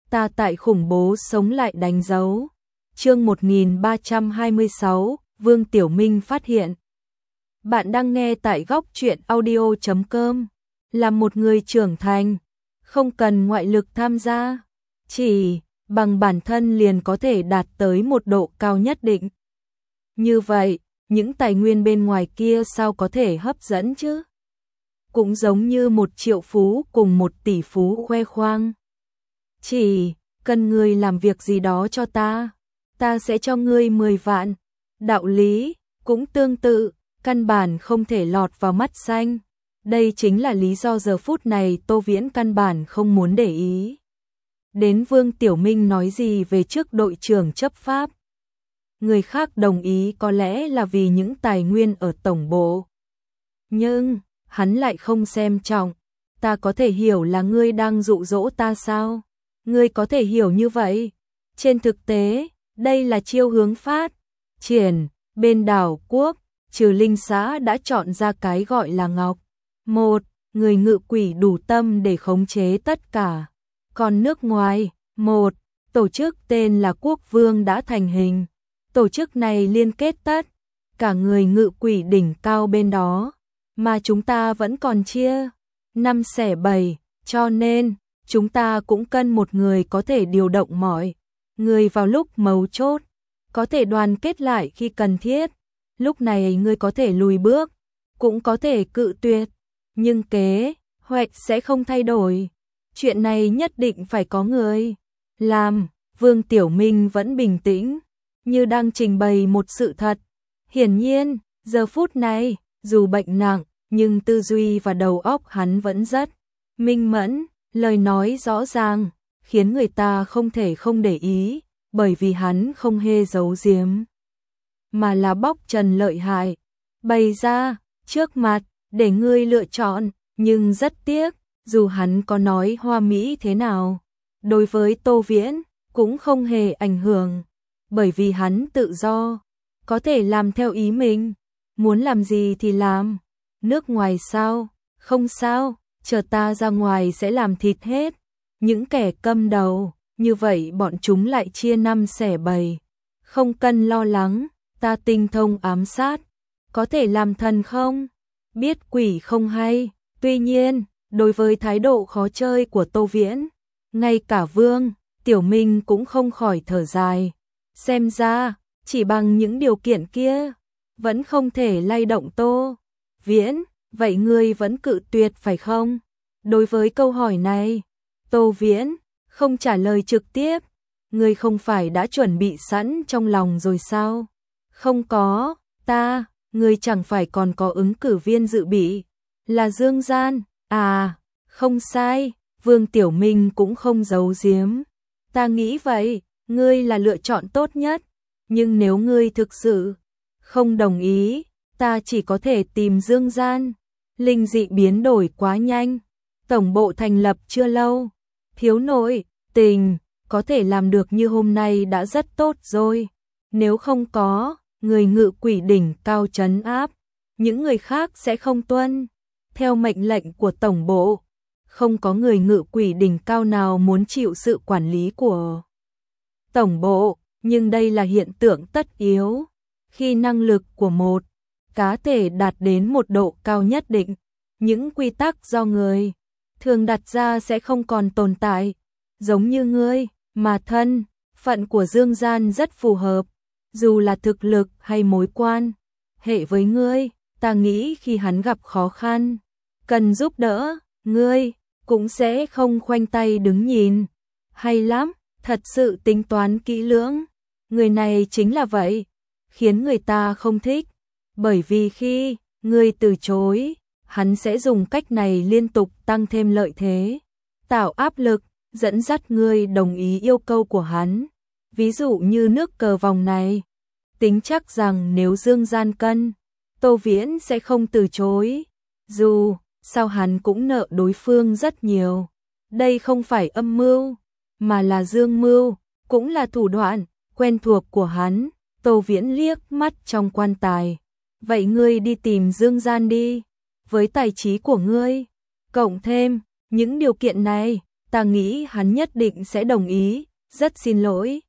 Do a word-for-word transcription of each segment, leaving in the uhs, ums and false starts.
ta tại khủng bố sống lại đánh dấu. Chương một nghìn ba trăm hai mươi sáu, Vương Tiểu Minh phát hiện. Bạn đang nghe tại góc truyện audio chấm com. Là một người trưởng thành, không cần ngoại lực tham gia, chỉ bằng bản thân liền có thể đạt tới một độ cao nhất định. Như vậy, những tài nguyên bên ngoài kia sao có thể hấp dẫn chứ? Cũng giống như một triệu phú cùng một tỷ phú khoe khoang. Chỉ cần ngươi làm việc gì đó cho ta, ta sẽ cho ngươi mười vạn. Đạo lý cũng tương tự, căn bản không thể lọt vào mắt xanh. Đây chính là lý do giờ phút này Tô Viễn căn bản không muốn để ý đến Vương Tiểu Minh nói gì về trước đội trưởng chấp pháp. Người khác đồng ý có lẽ là vì những tài nguyên ở tổng bộ. Nhưng, hắn lại không xem trọng. Ta có thể hiểu là ngươi đang dụ dỗ ta sao? Ngươi có thể hiểu như vậy. Trên thực tế, đây là chiêu hướng phát triển. Bên đảo quốc, trừ linh xã đã chọn ra cái gọi là Ngọc. Một, người ngự quỷ đủ tâm để khống chế tất cả. Còn nước ngoài, một, tổ chức tên là Quốc Vương đã thành hình. Tổ chức này liên kết tất cả người ngự quỷ đỉnh cao bên đó, mà chúng ta vẫn còn chia năm xẻ bảy, cho nên chúng ta cũng cần một người có thể điều động mọi người vào lúc mấu chốt, có thể đoàn kết lại khi cần thiết. Lúc này ngươi có thể lùi bước, cũng có thể cự tuyệt, nhưng kế hoạch sẽ không thay đổi. Chuyện này nhất định phải có người làm. Vương Tiểu Minh vẫn bình tĩnh, như đang trình bày một sự thật. Hiển nhiên, giờ phút này, dù bệnh nặng, nhưng tư duy và đầu óc hắn vẫn rất minh mẫn, lời nói rõ ràng, khiến người ta không thể không để ý, bởi vì hắn không hề giấu giếm, mà là bóc trần lợi hại, bày ra trước mặt để ngươi lựa chọn. Nhưng rất tiếc, dù hắn có nói hoa mỹ thế nào, đối với Tô Viễn cũng không hề ảnh hưởng, bởi vì hắn tự do, có thể làm theo ý mình, muốn làm gì thì làm. Nước ngoài sao? Không sao, chờ ta ra ngoài sẽ làm thịt hết những kẻ câm đầu, như vậy bọn chúng lại chia năm xẻ bảy. Không cần lo lắng, ta tinh thông ám sát, có thể làm thần không? Biết quỷ không hay. Tuy nhiên, đối với thái độ khó chơi của Tô Viễn, ngay cả Vương Tiểu Minh cũng không khỏi thở dài. Xem ra, chỉ bằng những điều kiện kia, vẫn không thể lay động Tô Viễn. Vậy ngươi vẫn cự tuyệt phải không? Đối với câu hỏi này, Tô Viễn không trả lời trực tiếp. Ngươi không phải đã chuẩn bị sẵn trong lòng rồi sao? Không có, ta, ngươi chẳng phải còn có ứng cử viên dự bị, là Dương Gian. À, không sai, Vương Tiểu Minh cũng không giấu giếm. Ta nghĩ vậy, ngươi là lựa chọn tốt nhất, nhưng nếu ngươi thực sự không đồng ý, ta chỉ có thể tìm Dương Gian. Linh dị biến đổi quá nhanh, tổng bộ thành lập chưa lâu, thiếu nội tình, có thể làm được như hôm nay đã rất tốt rồi. Nếu không có người ngự quỷ đỉnh cao trấn áp, những người khác sẽ không tuân theo mệnh lệnh của tổng bộ. Không có người ngự quỷ đỉnh cao nào muốn chịu sự quản lý của tổng bộ, nhưng đây là hiện tượng tất yếu. Khi năng lực của một cá thể đạt đến một độ cao nhất định, những quy tắc do người thường đặt ra sẽ không còn tồn tại. Giống như ngươi, mà thân phận của Dương Gian rất phù hợp, dù là thực lực hay mối quan hệ với ngươi. Ta nghĩ khi hắn gặp khó khăn, cần giúp đỡ, ngươi cũng sẽ không khoanh tay đứng nhìn. Hay lắm, thật sự tính toán kỹ lưỡng. Người này chính là vậy, khiến người ta không thích, bởi vì khi ngươi từ chối, hắn sẽ dùng cách này liên tục tăng thêm lợi thế, tạo áp lực, dẫn dắt ngươi đồng ý yêu cầu của hắn. Ví dụ như nước cờ vòng này, tính chắc rằng nếu Dương Gian cân, Tô Viễn sẽ không từ chối, dù sao hắn cũng nợ đối phương rất nhiều. Đây không phải âm mưu, mà là dương mưu, cũng là thủ đoạn quen thuộc của hắn. Tô Viễn liếc mắt trong quan tài. Vậy ngươi đi tìm Dương Gian đi, với tài trí của ngươi, cộng thêm những điều kiện này, ta nghĩ hắn nhất định sẽ đồng ý, rất xin lỗi.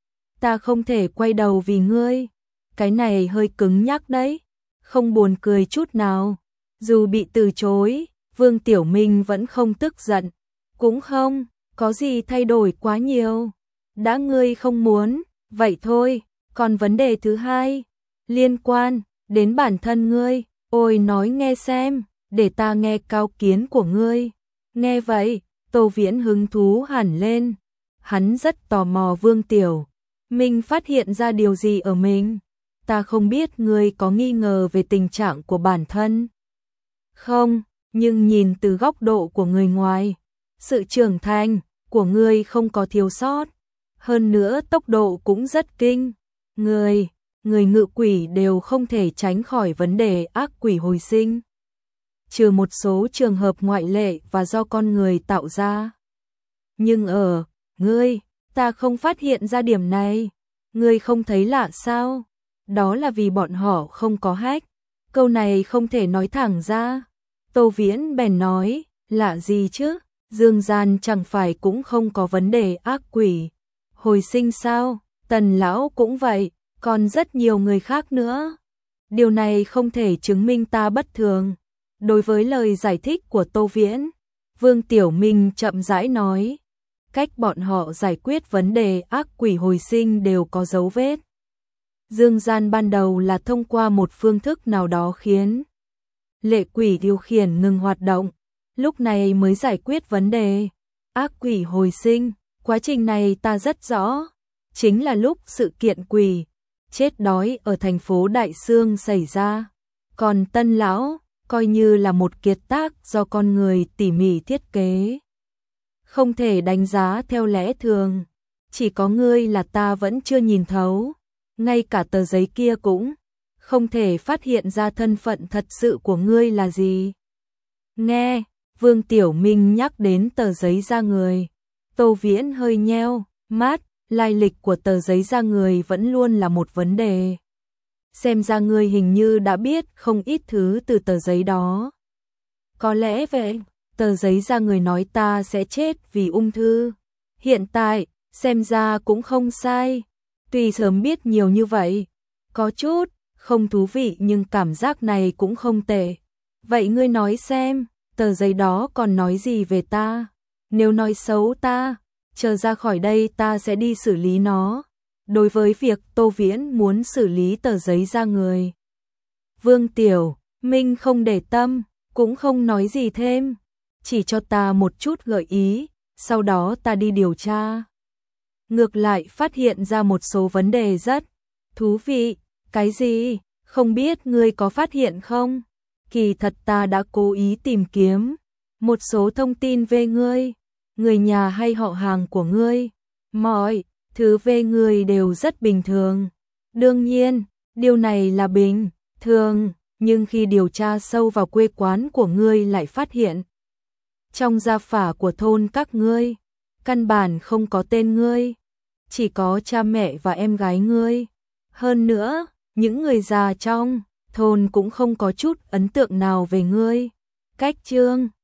Ta không thể quay đầu vì ngươi. Cái này hơi cứng nhắc đấy, không buồn cười chút nào. Dù bị từ chối, Vương Tiểu Minh vẫn không tức giận, cũng không có gì thay đổi quá nhiều. Đã ngươi không muốn, vậy thôi, còn vấn đề thứ hai, liên quan đến bản thân ngươi, ôi nói nghe xem, để ta nghe cao kiến của ngươi. Nghe vậy, Tô Viễn hứng thú hẳn lên, hắn rất tò mò Vương Tiểu Minh phát hiện ra điều gì ở mình. Ta không biết ngươi có nghi ngờ về tình trạng của bản thân không, nhưng nhìn từ góc độ của người ngoài, sự trưởng thành của ngươi không có thiếu sót, hơn nữa tốc độ cũng rất kinh. Người, người ngự quỷ đều không thể tránh khỏi vấn đề ác quỷ hồi sinh, trừ một số trường hợp ngoại lệ và do con người tạo ra. Nhưng ở ngươi, ta không phát hiện ra điểm này. Ngươi không thấy lạ sao? Đó là vì bọn họ không có hack. Câu này không thể nói thẳng ra. Tô Viễn bèn nói, lạ gì chứ? Dương gian chẳng phải cũng không có vấn đề ác quỷ hồi sinh sao? Tần lão cũng vậy, còn rất nhiều người khác nữa. Điều này không thể chứng minh ta bất thường. Đối với lời giải thích của Tô Viễn, Vương Tiểu Minh chậm rãi nói, cách bọn họ giải quyết vấn đề ác quỷ hồi sinh đều có dấu vết. Dương gian ban đầu là thông qua một phương thức nào đó khiến lệ quỷ điều khiển ngừng hoạt động, lúc này mới giải quyết vấn đề ác quỷ hồi sinh. Quá trình này ta rất rõ, chính là lúc sự kiện quỷ chết đói ở thành phố Đại Sương xảy ra. Còn Tân lão coi như là một kiệt tác do con người tỉ mỉ thiết kế, không thể đánh giá theo lẽ thường. Chỉ có ngươi là ta vẫn chưa nhìn thấu, ngay cả tờ giấy kia cũng không thể phát hiện ra thân phận thật sự của ngươi là gì. Nghe Vương Tiểu Minh nhắc đến tờ giấy da người, Tô Viễn hơi nheo mắt, lai lịch của tờ giấy da người vẫn luôn là một vấn đề. Xem ra ngươi hình như đã biết không ít thứ từ tờ giấy đó. Có lẽ vậy, tờ giấy da người nói ta sẽ chết vì ung thư. Hiện tại, xem ra cũng không sai. Tuy sớm biết nhiều như vậy, có chút không thú vị nhưng cảm giác này cũng không tệ. Vậy ngươi nói xem, tờ giấy đó còn nói gì về ta? Nếu nói xấu ta, chờ ra khỏi đây ta sẽ đi xử lý nó. Đối với việc Tô Viễn muốn xử lý tờ giấy da người, Vương Tiểu Minh không để tâm, cũng không nói gì thêm, chỉ cho ta một chút gợi ý, sau đó ta đi điều tra. Ngược lại phát hiện ra một số vấn đề rất thú vị. Cái gì? Không biết ngươi có phát hiện không? Kỳ thật ta đã cố ý tìm kiếm một số thông tin về ngươi, người nhà hay họ hàng của ngươi. Mọi thứ về ngươi đều rất bình thường. Đương nhiên, điều này là bình thường, nhưng khi điều tra sâu vào quê quán của ngươi lại phát hiện, trong gia phả của thôn các ngươi, căn bản không có tên ngươi, chỉ có cha mẹ và em gái ngươi. Hơn nữa, những người già trong thôn cũng không có chút ấn tượng nào về ngươi. Cách chương